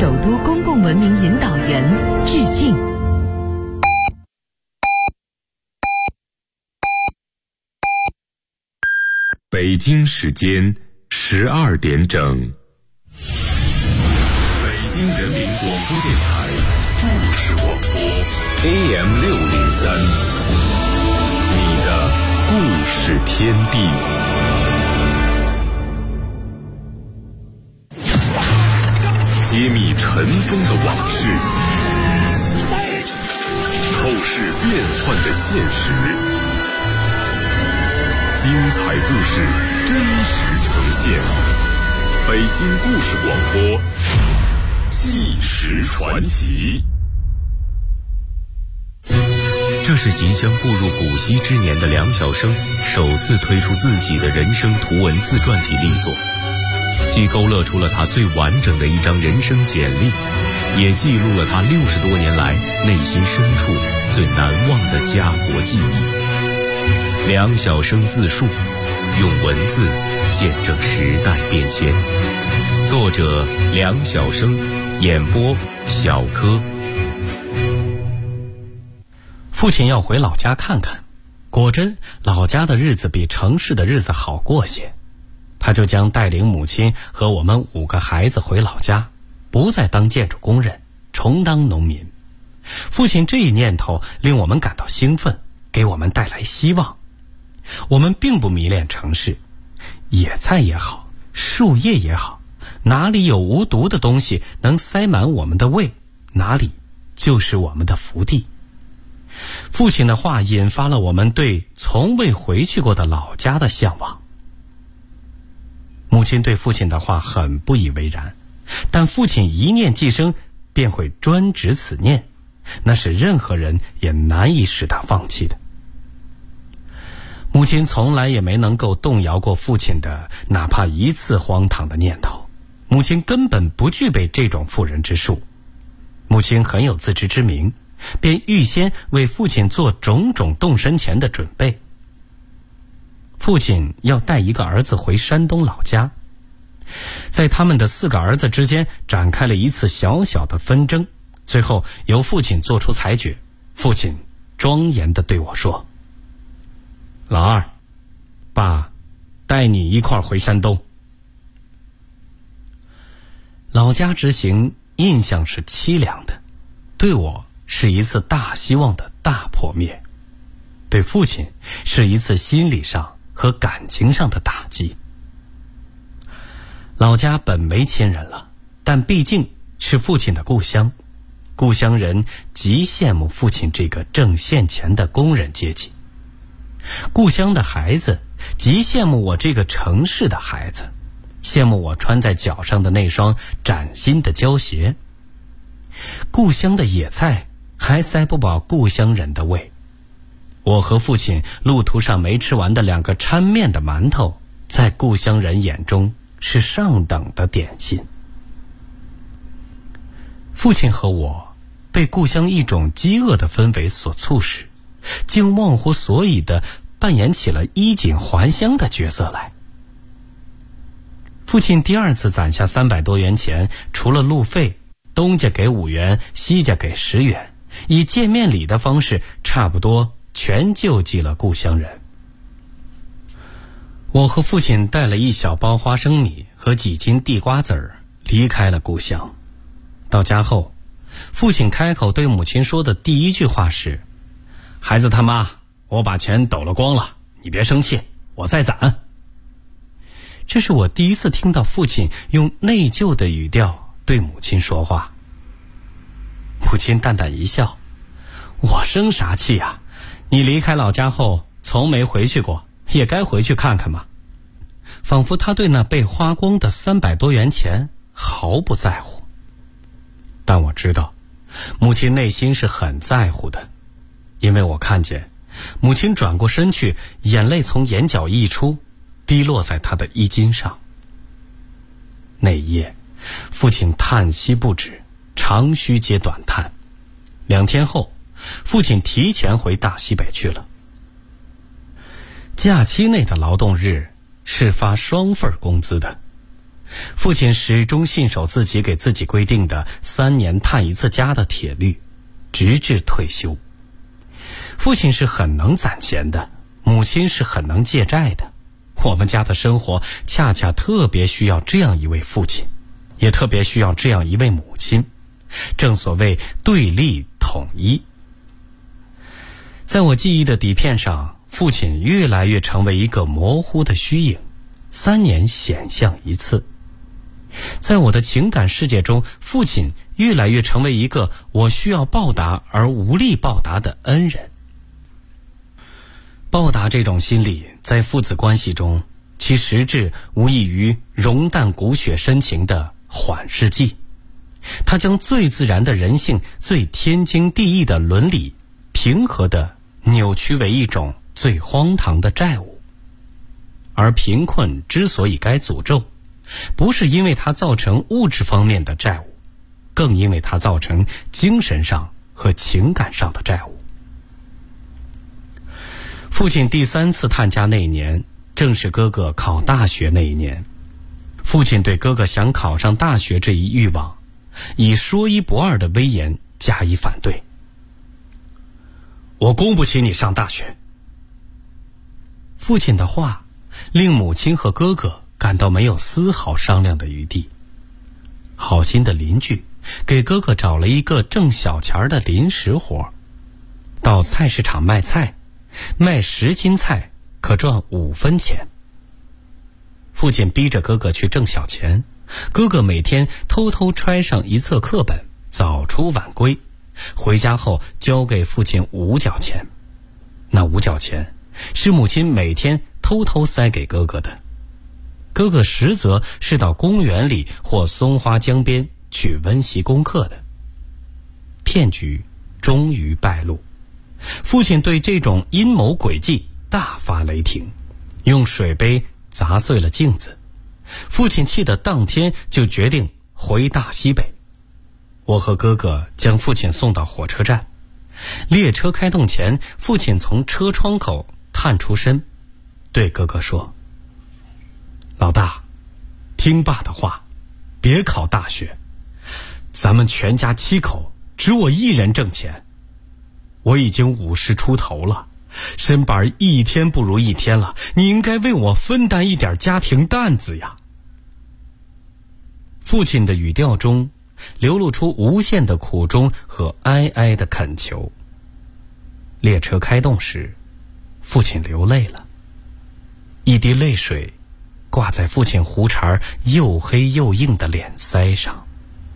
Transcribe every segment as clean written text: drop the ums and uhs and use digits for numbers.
首都公共文明引导员致敬。 北京时间12点整，北京人民广播电台故事广播 AM603， 你的故事天地。揭秘尘封的往事，透视变幻的现实，精彩故事真实呈现。北京故事广播，纪实传奇。 这是即将步入古稀之年的梁晓声首次推出自己的人生图文自传体力作，既勾勒出了他最完整的一张人生简历，也记录了他60多年来内心深处最难忘的家国记忆。梁晓声自述，用文字见证时代变迁。作者梁晓声，演播小柯。 父亲要回老家看看，果真老家的日子比城市的日子好过些。他就将带领母亲和我们5个孩子回老家，不再当建筑工人，重当农民。父亲这一念头令我们感到兴奋，给我们带来希望。我们并不迷恋城市，野菜也好，树叶也好，哪里有无毒的东西能塞满我们的胃，哪里就是我们的福地。父亲的话引发了我们对从未回去过的老家的向往。母亲对父亲的话很不以为然，但父亲一念既生，便会专执此念，那是任何人也难以使他放弃的。母亲从来也没能够动摇过父亲的哪怕一次荒唐的念头，母亲根本不具备这种妇人之术。母亲很有自知之明，便预先为父亲做种种动身前的准备。父亲要带一个儿子回山东老家，在他们的4个儿子之间展开了一次小小的纷争，最后由父亲做出裁决。父亲庄严地对我说：“老二，爸带你一块儿回山东。”老家之行印象是凄凉的，对我是一次大希望的大破灭，对父亲是一次心理上和感情上的打击。老家本没亲人了，但毕竟是父亲的故乡，故乡人极羡慕父亲这个挣现钱的工人阶级。故乡的孩子极羡慕我这个城市的孩子，羡慕我穿在脚上的那双崭新的胶鞋。故乡的野菜还塞不饱故乡人的胃。我和父亲路途上没吃完的2个掺面的馒头，在故乡人眼中是上等的点心。父亲和我被故乡一种饥饿的氛围所促使，竟忘乎所以地扮演起了衣锦还乡的角色来。父亲第2次攒下300多元钱，除了路费，东家给5元，西家给10元，以见面礼的方式差不多全救济了故乡人。我和父亲带了1小包花生米和几斤地瓜子儿离开了故乡。到家后，父亲开口对母亲说的第一句话是：“孩子他妈，我把钱抖了光了，你别生气，我再攒。”这是我第一次听到父亲用内疚的语调对母亲说话。母亲淡淡一笑：“我生啥气呀？你离开老家后从没回去过，也该回去看看嘛。”仿佛他对那被花光的300多元钱毫不在乎。但我知道，母亲内心是很在乎的，因为我看见母亲转过身去，眼泪从眼角溢出，滴落在她的衣襟上。那一夜，父亲叹息不止，长吁接短叹。2天后，父亲提前回大西北去了。假期内的劳动日是发双份工资的， 父亲始终信守自己给自己规定的3年探一次家的铁律，直至退休。父亲是很能攒钱的，母亲是很能借债的。我们家的生活恰恰特别需要这样一位父亲，也特别需要这样一位母亲。正所谓对立统一。在我记忆的底片上，父亲越来越成为一个模糊的虚影，3年显现一次。在我的情感世界中，父亲越来越成为一个我需要报答而无力报答的恩人。报答这种心理在父子关系中，其实质无异于溶淡骨血深情的缓释剂。它将最自然的人性、最天经地义的伦理平和地扭曲为一种最荒唐的债务。而贫困之所以该诅咒，不是因为它造成物质方面的债务，更因为它造成精神上和情感上的债务。父亲第3次探家那一年，正是哥哥考大学那一年。父亲对哥哥想考上大学这一欲望，以说一不二的威严加以反对。我供不起你上大学。父亲的话令母亲和哥哥感到没有丝毫商量的余地。好心的邻居给哥哥找了一个挣小钱的临时活，到菜市场卖菜，卖10斤菜可赚5分钱。父亲逼着哥哥去挣小钱，哥哥每天偷偷揣上一册课本，早出晚归，回家后交给父亲5角钱。那5角钱是母亲每天偷偷塞给哥哥的。哥哥实则是到公园里或松花江边去温习功课的。骗局终于败露，父亲对这种阴谋诡计大发雷霆，用水杯砸碎了镜子。父亲气得当天就决定回大西北。我和哥哥将父亲送到火车站，列车开动前，父亲从车窗口探出身，对哥哥说：老大，听爸的话，别考大学，咱们全家7口只我一人挣钱。我已经50出头了，身板一天不如一天了，你应该为我分担一点家庭担子呀。父亲的语调中流露出无限的苦衷和哀哀的恳求。列车开动时，父亲流泪了，一滴泪水挂在父亲胡茬又黑又硬的脸腮上。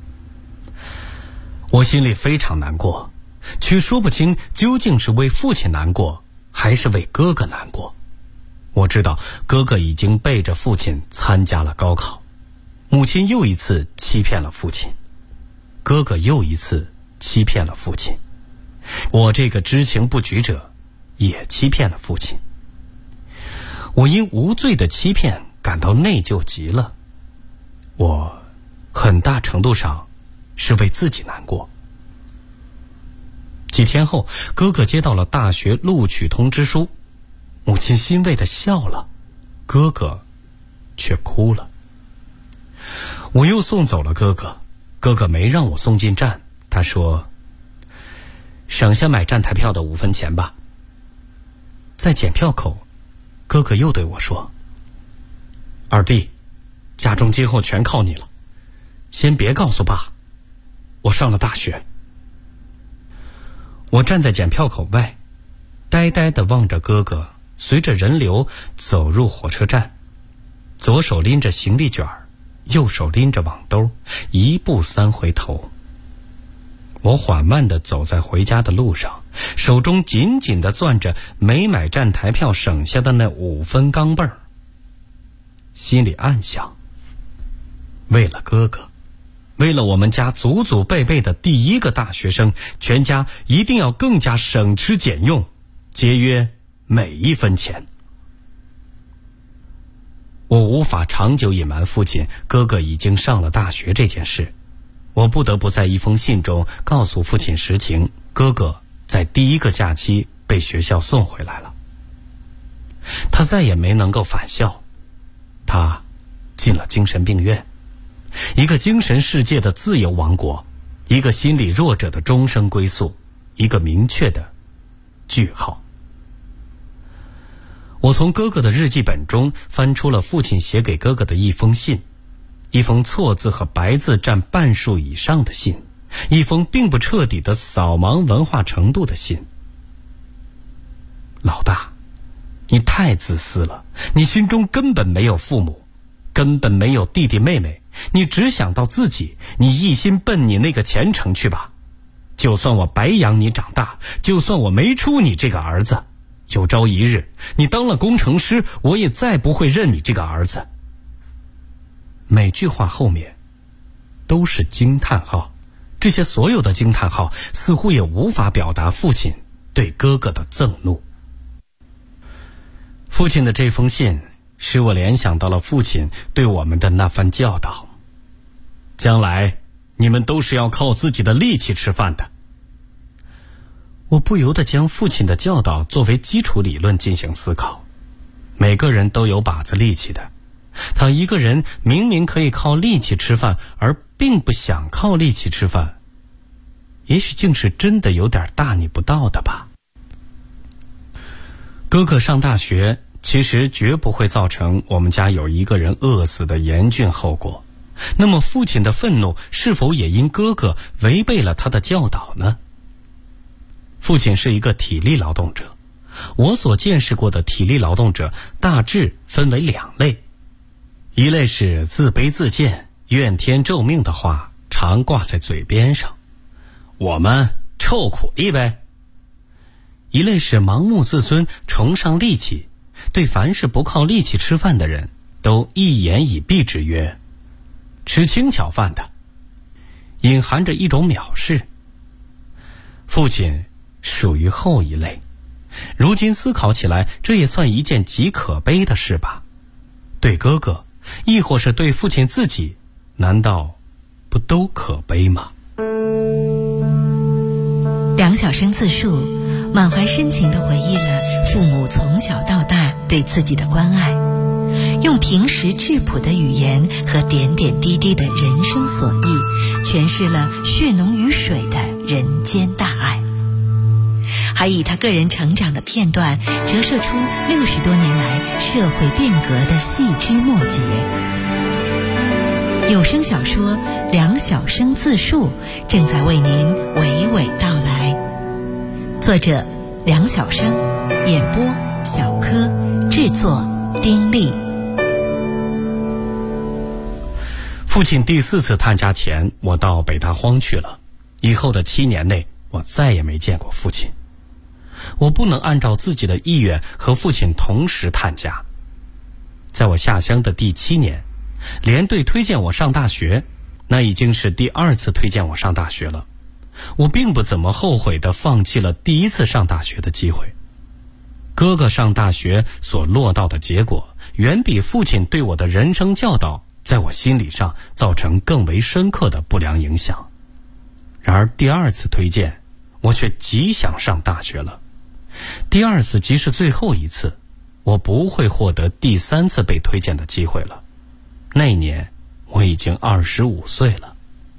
我心里非常难过，却说不清究竟是为父亲难过，还是为哥哥难过。我知道哥哥已经背着父亲参加了高考，母亲又一次欺骗了父亲，哥哥又一次欺骗了父亲，我这个知情不举者也欺骗了父亲。我因无罪的欺骗感到内疚极了，我很大程度上是为自己难过。几天后，哥哥接到了大学录取通知书，母亲欣慰地笑了，哥哥却哭了。我又送走了哥哥，哥哥没让我送进站，他说：省下买站台票的5分钱吧。在检票口，哥哥又对我说：二弟，家中今后全靠你了，先别告诉爸我上了大学。我站在检票口外，呆呆地望着哥哥随着人流走入火车站，左手拎着行李卷，右手拎着网兜，一步3回头。我缓慢地走在回家的路上，手中紧紧地攥着没买站台票省下的那5分钢镚儿，心里暗想：为了哥哥，为了我们家祖祖辈辈的第一个大学生，全家一定要更加省吃俭用，节约每一分钱。我无法长久隐瞒父亲哥哥已经上了大学这件事，我不得不在一封信中告诉父亲实情，哥哥在第一个假期被学校送回来了。他再也没能够返校，他进了精神病院，一个精神世界的自由王国，一个心理弱者的终生归宿，一个明确的句号。我从哥哥的日记本中翻出了父亲写给哥哥的一封信，一封错字和白字占半数以上的信，一封并不彻底的扫盲文化程度的信。老大，你太自私了，你心中根本没有父母，根本没有弟弟妹妹，你只想到自己，你一心奔你那个前程去吧。就算我白养你长大，就算我没出你这个儿子，有朝一日你当了工程师，我也再不会认你这个儿子。每句话后面都是惊叹号，这些所有的惊叹号似乎也无法表达父亲对哥哥的憎怒。父亲的这封信使我联想到了父亲对我们的那番教导：将来你们都是要靠自己的力气吃饭的。我不由得将父亲的教导作为基础理论进行思考。每个人都有把子力气的，他一个人明明可以靠力气吃饭，而并不想靠力气吃饭，也许竟是真的有点大逆不道的吧。哥哥上大学其实绝不会造成我们家有一个人饿死的严峻后果，那么父亲的愤怒是否也因哥哥违背了他的教导呢？父亲是一个体力劳动者，我所见识过的体力劳动者大致分为两类，一类是自卑自贱、怨天咒命的话常挂在嘴边上，我们臭苦力呗；一类是盲目自尊、崇尚力气，对凡是不靠力气吃饭的人都一言以蔽之曰吃轻巧饭的，隐含着一种藐视。父亲属于后一类，如今思考起来，这也算一件极可悲的事吧。对哥哥，亦或是对父亲自己，难道不都可悲吗？ 梁晓声自述，满怀深情地回忆了父母从小到大对自己的关爱，用平实质朴的语言和点点滴滴的人生所忆，诠释了血浓于水的人间大爱，还以他个人成长的片段折射出60多年来社会变革的细枝末节。有声小说《梁晓声自述》正在为您娓娓道来，作者梁晓声，演播小柯，制作丁力。 父亲第4次探家前，我到北大荒去了。以后的7年内，我再也没见过父亲。我不能按照自己的意愿和父亲同时探家。在我下乡的第7年，连队推荐我上大学，那已经是第2次推荐我上大学了。我并不怎么后悔地放弃了第1次上大学的机会。哥哥上大学所落到的结果，远比父亲对我的人生教导在我心理上造成更为深刻的不良影响。然而第2次推荐，我却极想上大学了。第2次即是最后一次，我不会获得第3次被推荐的机会了。那年我已经25岁了。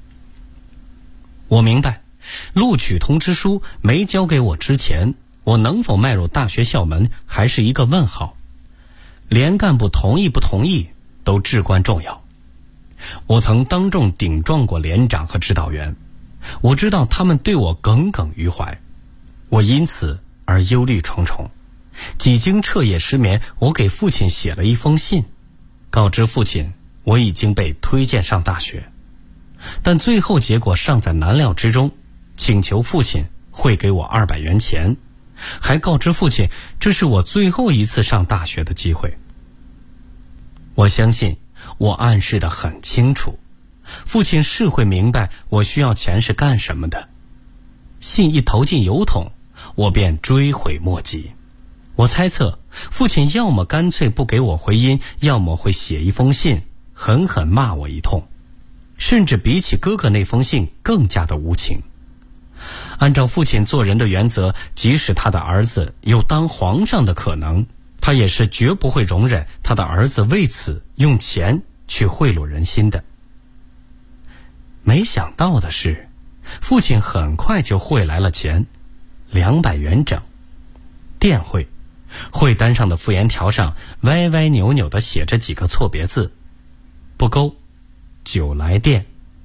我明白，录取通知书没交给我之前，我能否迈入大学校门还是一个问号。连干部同意不同意都至关重要。我曾当众顶撞过连长和指导员，我知道他们对我耿耿于怀，我因此而忧虑重重。几经彻夜失眠，我给父亲写了一封信，告知父亲我已经被推荐上大学，但最后结果尚在难料之中，请求父亲汇给我200元钱，还告知父亲这是我最后一次上大学的机会。我相信我暗示得很清楚，父亲是会明白我需要钱是干什么的。信一投进邮筒，我便追悔莫及。我猜测父亲要么干脆不给我回音，要么会写一封信狠狠骂我一通，甚至比起哥哥那封信更加的无情。按照父亲做人的原则，即使他的儿子有当皇上的可能，他也是绝不会容忍他的儿子为此用钱去贿赂人心的。没想到的是，父亲很快就汇来了钱，200元整，电汇。汇单上的复言条上歪歪扭扭地写着几个错别字：不勾，9来电。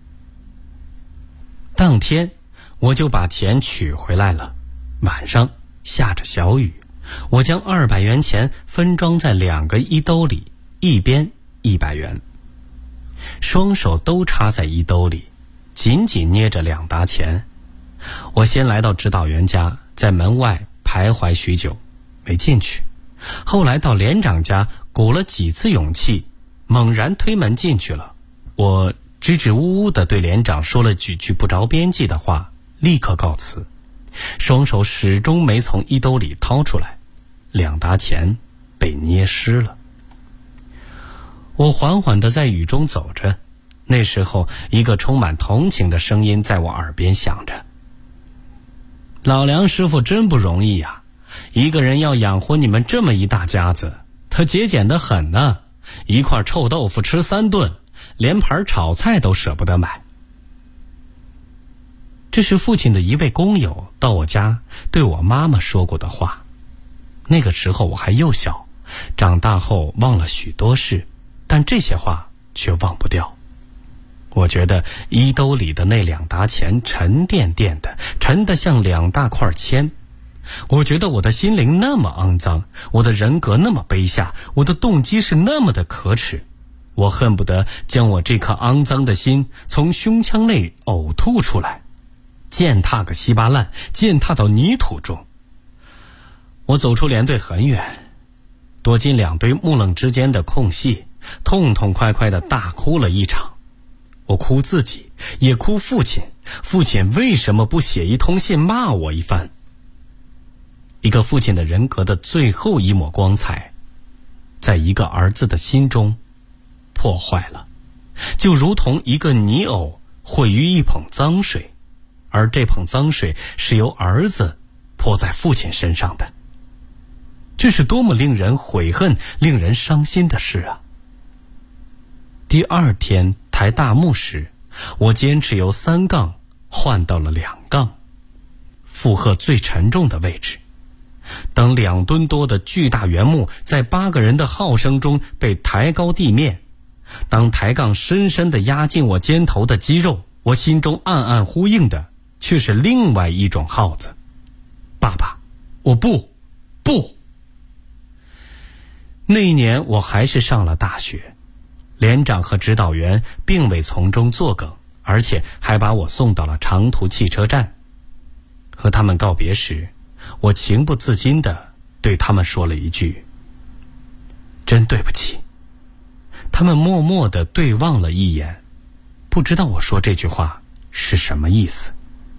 当天我就把钱取回来了。晚上下着小雨，我将200元钱分装在2个衣兜里，一边100元，双手都插在衣兜里，紧紧捏着2沓钱。我先来到指导员家，在门外徘徊许久，没进去。后来到连长家，鼓了几次勇气，猛然推门进去了。我支支吾吾地对连长说了几句不着边际的话，立刻告辞，双手始终没从衣兜里掏出来，2沓钱被捏湿了。我缓缓地在雨中走着，那时候一个充满同情的声音在我耳边响着：老梁师傅真不容易呀，一个人要养活你们这么一大家子，他节俭得很呢，一块臭豆腐吃3顿，连盘炒菜都舍不得买。这是父亲的一位工友到我家对我妈妈说过的话。那个时候我还幼小，长大后忘了许多事，但这些话却忘不掉。我觉得衣兜里的那2沓钱沉甸甸的，沉得像2大块铅。我觉得我的心灵那么肮脏，我的人格那么卑下，我的动机是那么的可耻，我恨不得将我这颗肮脏的心从胸腔内呕吐出来，践踏个稀巴烂，践踏到泥土中。我走出连队很远，躲进2堆木楞之间的空隙，痛痛快快地大哭了一场。我哭自己，也哭父亲。父亲为什么不写一通信骂我一番？一个父亲的人格的最后一抹光彩，在一个儿子的心中破坏了，就如同一个泥偶毁于一捧脏水，而这捧脏水是由儿子泼在父亲身上的。这是多么令人悔恨、令人伤心的事啊！第2天抬大木时，我坚持由3杠换到了2杠，负荷最沉重的位置。当2吨多的巨大原木在8个人的号声中被抬高地面，当抬杠深深地压进我肩头的肌肉，我心中暗暗呼应的却是另外一种号子：爸爸，我不。那一年我还是上了大学，连长和指导员并未从中作梗，而且还把我送到了长途汽车站。和他们告别时，我情不自禁地对他们说了一句：真对不起。他们默默地对望了一眼，不知道我说这句话是什么意思。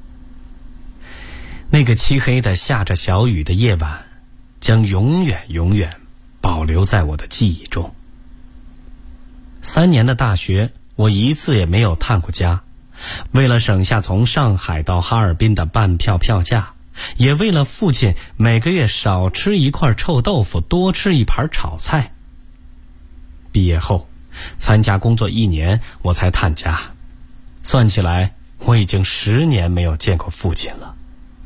那个漆黑的下着小雨的夜晚，将永远保留在我的记忆中。3年的大学，我一次也没有探过家，为了省下从上海到哈尔滨的半票票价，也为了父亲每个月少吃一块臭豆腐，多吃一盘炒菜。毕业后参加工作1年，我才探家，算起来我已经10年没有见过父亲了。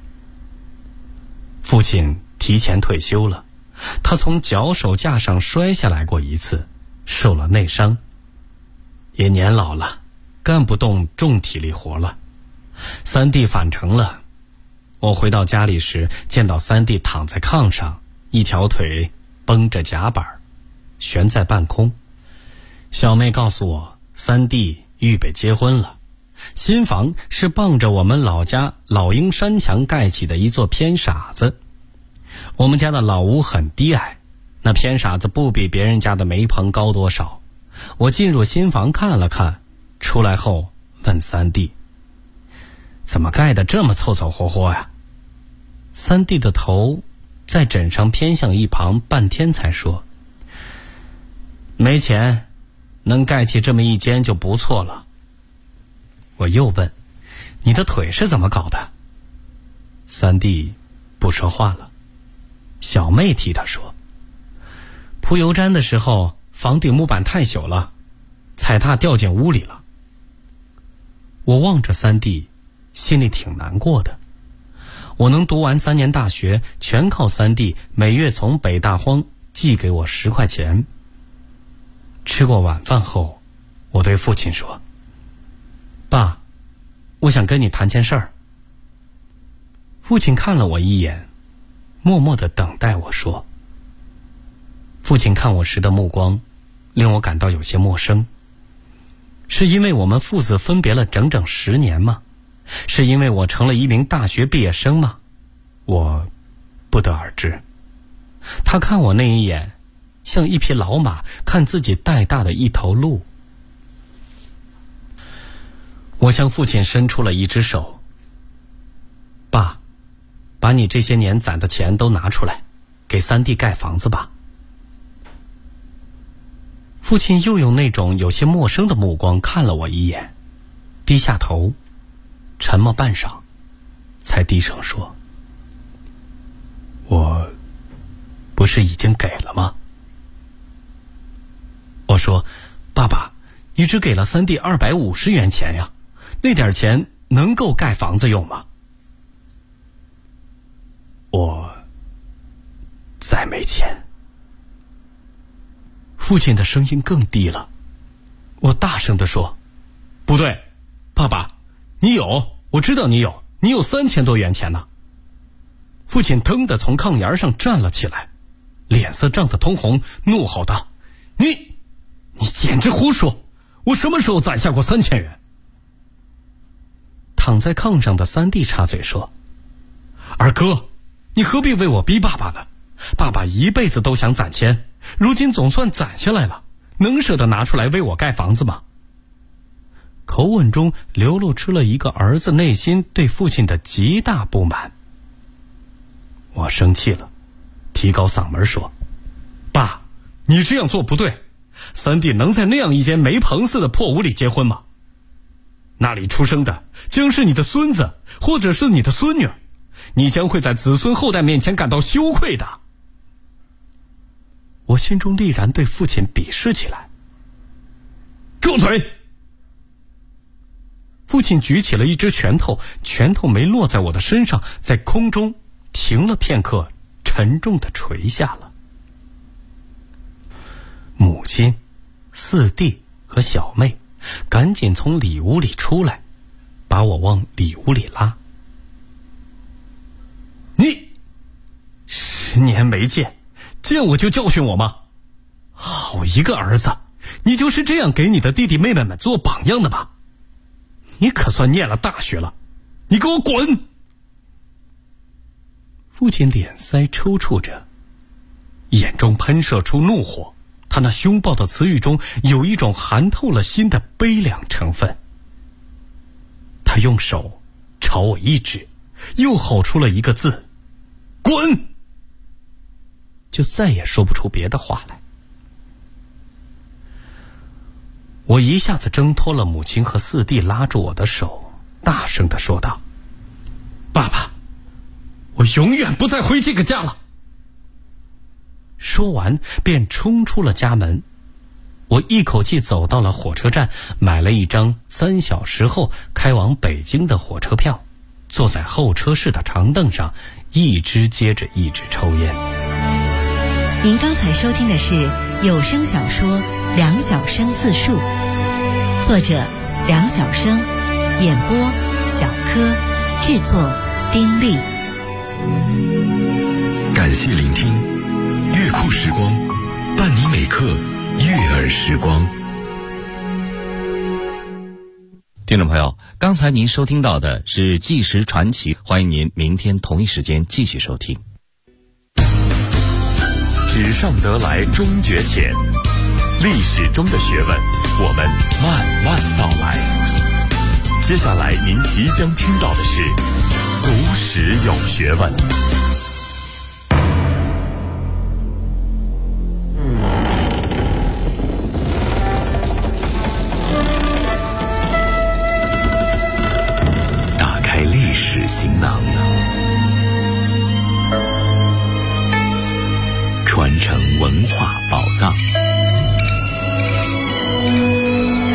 父亲提前退休了，他从脚手架上摔下来过一次，受了内伤，也年老了，干不动重体力活了。3弟返程了，我回到家里时，见到3弟躺在炕上，一条腿绷着夹板，悬在半空。小妹告诉我，3弟预备结婚了，新房是傍着我们老家老鹰山墙盖起的一座偏傻子。我们家的老屋很低矮，那偏傻子不比别人家的煤棚高多少。我进入新房看了看，出来后问3弟：怎么盖得这么凑凑合合呀？3弟的头在枕上偏向一旁，半天才说：没钱，能盖起这么一间就不错了。我又问：你的腿是怎么搞的？3弟不说话了。小妹替他说：铺油毡的时候，房顶木板太朽了， 踩踏掉进屋里了。我望着三弟，心里挺难过的。我能读完3年大学，全靠三弟每月从北大荒寄给我10块钱。吃过晚饭后，我对父亲说：“爸，我想跟你谈件事儿。”父亲看了我一眼，默默地等待我说。父亲看我时的目光令我感到有些陌生。是因为我们父子分别了整整10年吗？是因为我成了一名大学毕业生吗？我不得而知。他看我那一眼，像一匹老马看自己带大的一头鹿。我向父亲伸出了一只手。爸，把你这些年攒的钱都拿出来，给三弟盖房子吧。父亲又用那种有些陌生的目光看了我一眼，低下头，沉默半晌，才低声说：“我不是已经给了吗？”我说：“爸爸，你只给了三弟250元钱呀，那点钱能够盖房子用吗？”我再没钱。父亲的声音更低了。我大声地说：“不对，爸爸，你有，我知道你有3000多元钱呢。”父亲腾地从炕沿上站了起来，脸色涨得通红，怒吼道：“你简直胡说！我什么时候攒下过3000元？”躺在炕上的三弟插嘴说：“二哥，你何必为我逼爸爸呢？爸爸一辈子都想攒钱，如今总算攒下来了，能舍得拿出来为我盖房子吗？”口吻中流露出了一个儿子内心对父亲的极大不满。我生气了，提高嗓门说：“爸，你这样做不对，三弟能在那样一间没棚似的破屋里结婚吗？那里出生的将是你的孙子，或者是你的孙女，你将会在子孙后代面前感到羞愧的。”我心中立然对父亲鄙视起来。住嘴！父亲举起了一只拳头，拳头没落在我的身上，在空中停了片刻，沉重地垂下了。母亲、四弟和小妹赶紧从里屋里出来，把我往里屋里拉。你10年没见，见我就教训我吗？好一个儿子，你就是这样给你的弟弟妹妹们做榜样的吧？你可算念了大学了，你给我滚！父亲脸腮抽搐着，眼中喷射出怒火，他那凶暴的词语中有一种寒透了心的悲凉成分。他用手朝我一指，又吼出了一个字：“滚！”就再也说不出别的话来。我一下子挣脱了母亲和四弟拉住我的手，大声地说道：“爸爸，我永远不再回这个家了。”说完便冲出了家门。我一口气走到了火车站，买了一张3小时后开往北京的火车票，坐在候车室的长凳上，一支接着一支抽烟。 您刚才收听的是有声小说《梁晓声自述》，作者梁晓声，演播小柯，制作丁力。 感谢聆听乐库时光，伴你每刻悦耳时光。 听众朋友，刚才您收听到的是纪实传奇，欢迎您明天同一时间继续收听。 纸上得来终觉浅，历史中的学问，我们慢慢道来。接下来您即将听到的是读史有学问。打开历史行囊，传承文化宝藏。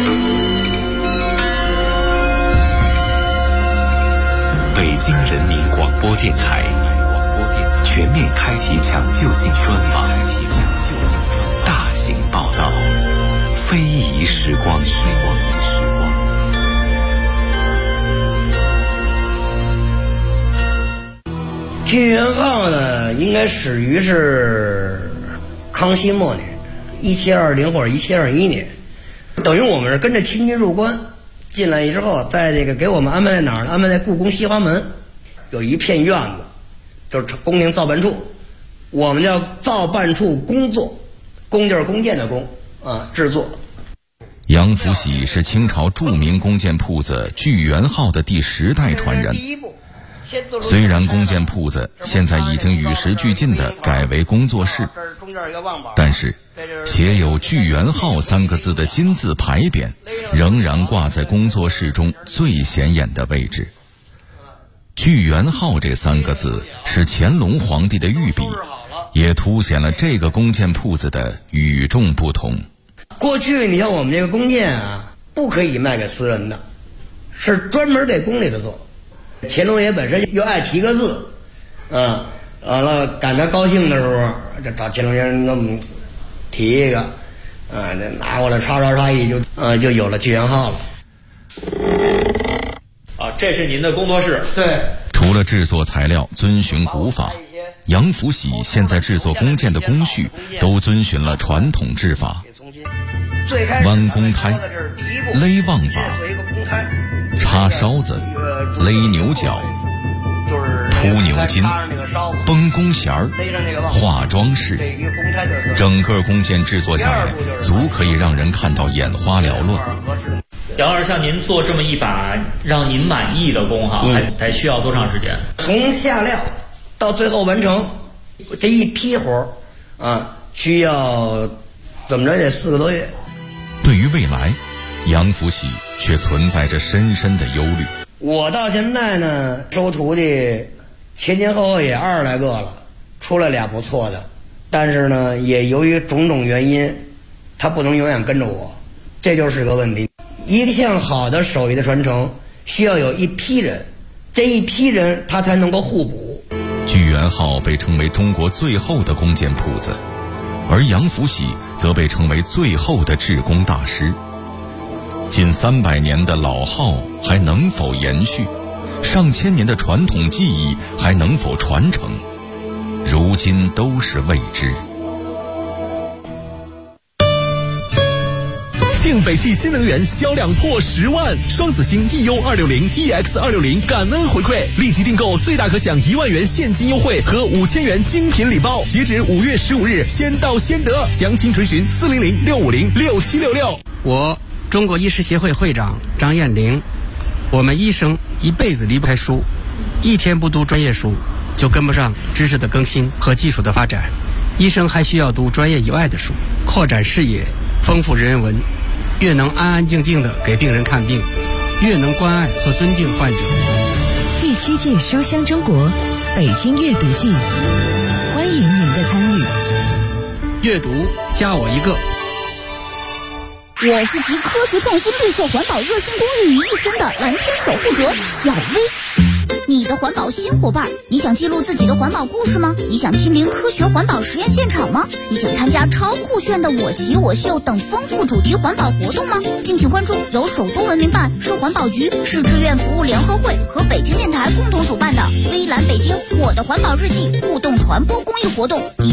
京人民广播电台全面开启抢救性专访，大型报道，非遗时光。 聚源号呢，应该始于是康熙末年，1720或者1721年，等于我们是跟着清军入关进来之后，在这个给我们安排在哪儿呢？安排在故宫西华门，有一片院子，就是宫廷造办处，我们叫造办处工作，工就是弓箭的弓啊，制作。 杨福喜是清朝著名弓箭铺子聚源号的第10代传人。虽然弓箭铺子现在已经与时俱进地改为工作室，但是写有聚源号3个字的金字牌匾仍然挂在工作室中最显眼的位置。聚源号这3个字是乾隆皇帝的御笔，也凸显了这个弓箭铺子的与众不同。 过去你像我们这个弓箭啊，不可以卖给私人的，是专门给宫里的做。乾隆爷本身又爱提个字，完了赶他高兴的时候，就找乾隆爷那么提一个，这拿过来刷一就有了聚源号了。 这是您的工作室。 对。 除了制作材料遵循古法，杨福喜现在制作弓箭的工序都遵循了传统制法，弯弓胎、勒望把、插梢子、勒牛角、铺牛筋、绷弓弦儿、画装饰，整个弓箭制作下来，足可以让人看到眼花缭乱。 杨老师，像您做这么一把让您满意的弓哈，还需要多长时间？ 从下料到最后完成，这一批活需要怎么着也4个多月。 对于未来，杨福喜却存在着深深的忧虑。 我到现在呢，收徒弟前后也20来个了，出来俩不错的，但是呢，也由于种种原因，他不能永远跟着我，这就是个问题。一项好的手艺的传承，需要有一批人，这一批人他才能够互补。 聚源号被称为中国最后的弓箭铺子，而杨福喜则被称为最后的制弓大师。近300年的老号还能否延续？上千年的传统技艺还能否传承？如今都是未知。 庆北汽新能源销量破10万，双子星 EU260、EX260 感恩回馈，立即订购最大可享1万元现金优惠和5000元精品礼包，截止5月15日，先到先得。详情垂询400-650-6766。 我中国医师协会会长张艳玲，我们医生一辈子离不开书，一天不读专业书，就跟不上知识的更新和技术的发展。医生还需要读专业以外的书，扩展视野，丰富人文。越能安安静静地给病人看病，越能关爱和尊敬患者。 第7届书香中国北京阅读季，欢迎您的参与。 阅读加我一个。 我是集科学创新、绿色环保、热心公益于一身的蓝天守护者小薇。你的环保新伙伴，你想记录自己的环保故事吗？你想亲临科学环保实验现场吗？你想参加超酷炫的我骑我秀等丰富主题环保活动吗？敬请关注由首都文明办、市环保局、市志愿服务联合会和北京电台共同主办的微蓝北京我的环保日记互动传播公益活动。